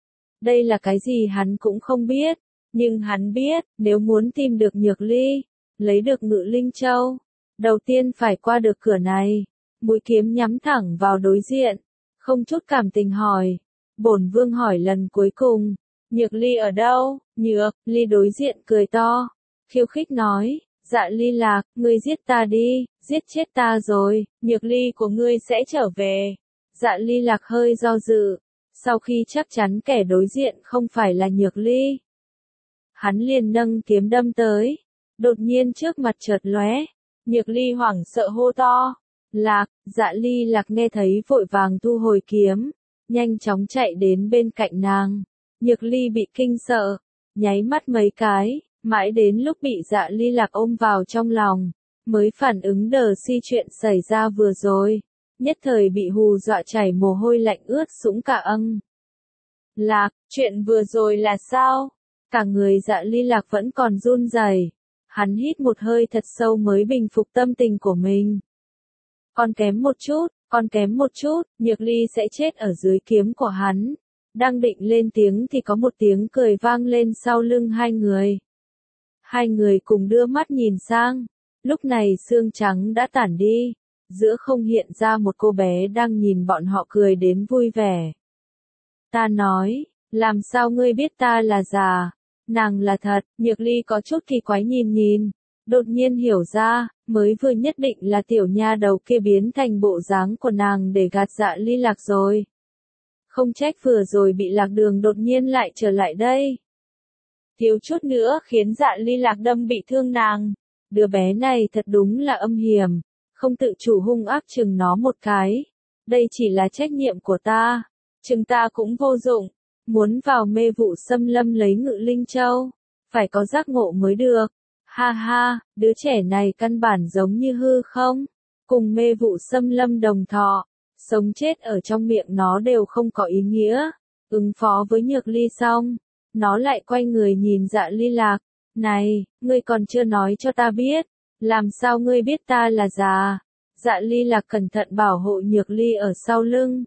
Đây là cái gì hắn cũng không biết, nhưng hắn biết, nếu muốn tìm được Nhược Ly, lấy được Ngự Linh Châu, đầu tiên phải qua được cửa này. Mũi kiếm nhắm thẳng vào đối diện, không chút cảm tình hỏi. Bổn vương hỏi lần cuối cùng, Nhược Ly ở đâu? Nhược Ly đối diện cười to, khiêu khích nói, Dạ Ly Lạc, ngươi giết ta đi, giết chết ta rồi, Nhược Ly của ngươi sẽ trở về. Dạ Ly Lạc hơi do dự, sau khi chắc chắn kẻ đối diện không phải là Nhược Ly, hắn liền nâng kiếm đâm tới. Đột nhiên trước mặt chợt lóe, Nhược Ly hoảng sợ hô to, Lạc. Dạ Ly Lạc nghe thấy vội vàng thu hồi kiếm, nhanh chóng chạy đến bên cạnh nàng. Nhược Ly bị kinh sợ, nháy mắt mấy cái, mãi đến lúc bị Dạ Ly Lạc ôm vào trong lòng, mới phản ứng đờ si chuyện xảy ra vừa rồi, nhất thời bị hù dọa chảy mồ hôi lạnh ướt sũng cả âng. Lạc, chuyện vừa rồi là sao? Cả người Dạ Ly Lạc vẫn còn run rẩy, hắn hít một hơi thật sâu mới bình phục tâm tình của mình. Còn kém một chút, còn kém một chút, Nhược Ly sẽ chết ở dưới kiếm của hắn. Đang định lên tiếng thì có một tiếng cười vang lên sau lưng hai người. Hai người cùng đưa mắt nhìn sang, lúc này sương trắng đã tản đi, giữa không hiện ra một cô bé đang nhìn bọn họ cười đến vui vẻ. Ta nói, làm sao ngươi biết ta là già? Nàng là thật. Nhược Ly có chút kỳ quái nhìn nhìn, đột nhiên hiểu ra, mới vừa nhất định là tiểu nha đầu kia biến thành bộ dáng của nàng để gạt Dạ Ly Lạc rồi. Không trách vừa rồi bị lạc đường đột nhiên lại trở lại đây. Thiếu chút nữa khiến Dạ Ly Lạc đâm bị thương nàng. Đứa bé này thật đúng là âm hiểm, không tự chủ hung ác chừng nó một cái. Đây chỉ là trách nhiệm của ta, chừng ta cũng vô dụng. Muốn vào mê vụ xâm lâm lấy Ngự Linh Châu, phải có giác ngộ mới được. Ha ha, đứa trẻ này căn bản giống như hư không, cùng mê vụ xâm lâm đồng thọ, sống chết ở trong miệng nó đều không có ý nghĩa. Ứng phó với Nhược Ly xong, nó lại quay người nhìn Dạ Ly Lạc, này, ngươi còn chưa nói cho ta biết, làm sao ngươi biết ta là già? Dạ Ly Lạc cẩn thận bảo hộ Nhược Ly ở sau lưng.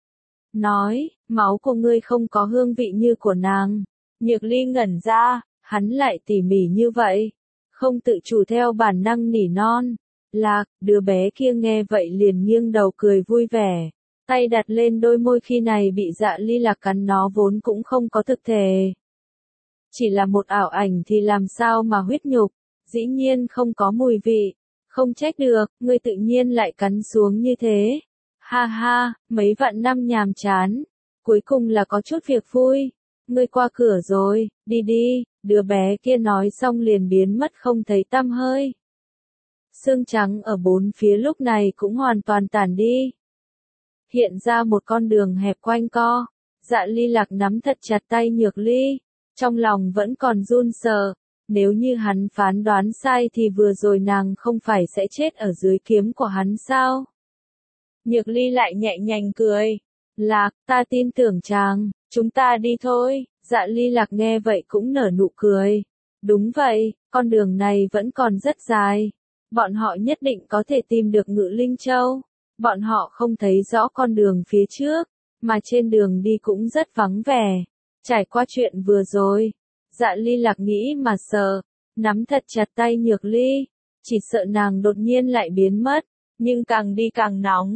Nói, máu của ngươi không có hương vị như của nàng. Nhược Ly ngẩn ra, hắn lại tỉ mỉ như vậy, không tự chủ theo bản năng nỉ non. Lạc, đứa bé kia nghe vậy liền nghiêng đầu cười vui vẻ, tay đặt lên đôi môi khi này bị Dạ Ly Lạc cắn nó vốn cũng không có thực thể. Chỉ là một ảo ảnh thì làm sao mà huyết nhục, dĩ nhiên không có mùi vị, không trách được, ngươi tự nhiên lại cắn xuống như thế. Ha ha, mấy vạn năm nhàm chán, cuối cùng là có chút việc vui. Ngươi qua cửa rồi, đi đi, đứa bé kia nói xong liền biến mất không thấy tăm hơi. Sương trắng ở bốn phía lúc này cũng hoàn toàn tản đi. Hiện ra một con đường hẹp quanh co, Dạ Ly Lạc nắm thật chặt tay Nhược Ly, trong lòng vẫn còn run sợ, nếu như hắn phán đoán sai thì vừa rồi nàng không phải sẽ chết ở dưới kiếm của hắn sao? Nhược Ly lại nhẹ nhàng cười, Lạc, ta tin tưởng chàng, chúng ta đi thôi. Dạ Ly Lạc nghe vậy cũng nở nụ cười, đúng vậy, con đường này vẫn còn rất dài, bọn họ nhất định có thể tìm được Ngự Linh Châu, bọn họ không thấy rõ con đường phía trước, mà trên đường đi cũng rất vắng vẻ, trải qua chuyện vừa rồi, Dạ Ly Lạc nghĩ mà sợ, nắm thật chặt tay Nhược Ly, chỉ sợ nàng đột nhiên lại biến mất, nhưng càng đi càng nóng,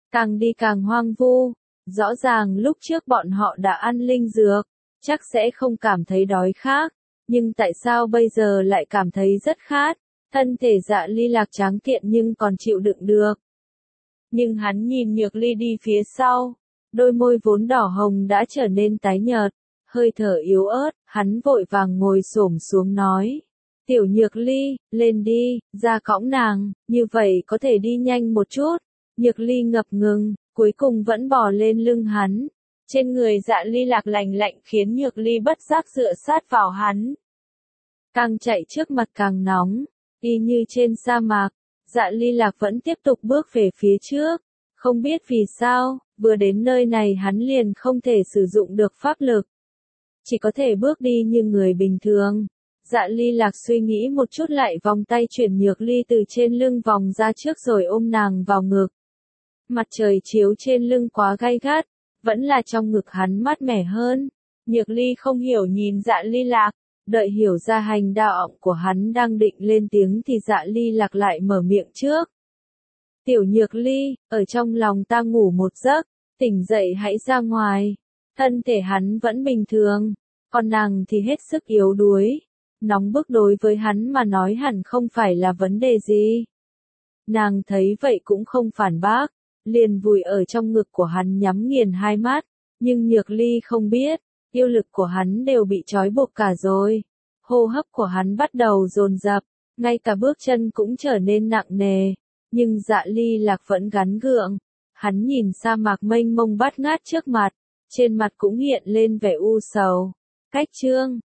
càng đi càng hoang vu. Rõ ràng lúc trước bọn họ đã ăn linh dược, chắc sẽ không cảm thấy đói khát, nhưng tại sao bây giờ lại cảm thấy rất khát? Thân thể Dạ Ly Lạc tráng kiện nhưng còn chịu đựng được. Nhưng hắn nhìn Nhược Ly đi phía sau, đôi môi vốn đỏ hồng đã trở nên tái nhợt, hơi thở yếu ớt, hắn vội vàng ngồi xổm xuống nói. Tiểu Nhược Ly, lên đi, ra cõng nàng, như vậy có thể đi nhanh một chút. Nhược Ly ngập ngừng, cuối cùng vẫn bò lên lưng hắn. Trên người Dạ Ly Lạc lạnh lạnh khiến Nhược Ly bất giác dựa sát vào hắn. Càng chạy trước mặt càng nóng, y như trên sa mạc, Dạ Ly Lạc vẫn tiếp tục bước về phía trước. Không biết vì sao, vừa đến nơi này hắn liền không thể sử dụng được pháp lực. Chỉ có thể bước đi như người bình thường. Dạ Ly Lạc suy nghĩ một chút lại vòng tay chuyển Nhược Ly từ trên lưng vòng ra trước rồi ôm nàng vào ngực. Mặt trời chiếu trên lưng quá gay gắt, vẫn là trong ngực hắn mát mẻ hơn. Nhược Ly không hiểu nhìn Dạ Ly Lạc, đợi hiểu ra hành động của hắn đang định lên tiếng thì Dạ Ly Lạc lại mở miệng trước. Tiểu Nhược Ly, ở trong lòng ta ngủ một giấc, tỉnh dậy hãy ra ngoài. Thân thể hắn vẫn bình thường, còn nàng thì hết sức yếu đuối. Nóng bức đối với hắn mà nói hẳn không phải là vấn đề gì. Nàng thấy vậy cũng không phản bác, liền vùi ở trong ngực của hắn nhắm nghiền hai mắt, nhưng Nhược Ly không biết, yêu lực của hắn đều bị trói buộc cả rồi. Hô hấp của hắn bắt đầu dồn dập, ngay cả bước chân cũng trở nên nặng nề, nhưng Dạ Ly Lạc vẫn gắng gượng. Hắn nhìn sa mạc mênh mông bát ngát trước mặt, trên mặt cũng hiện lên vẻ u sầu. Cách chương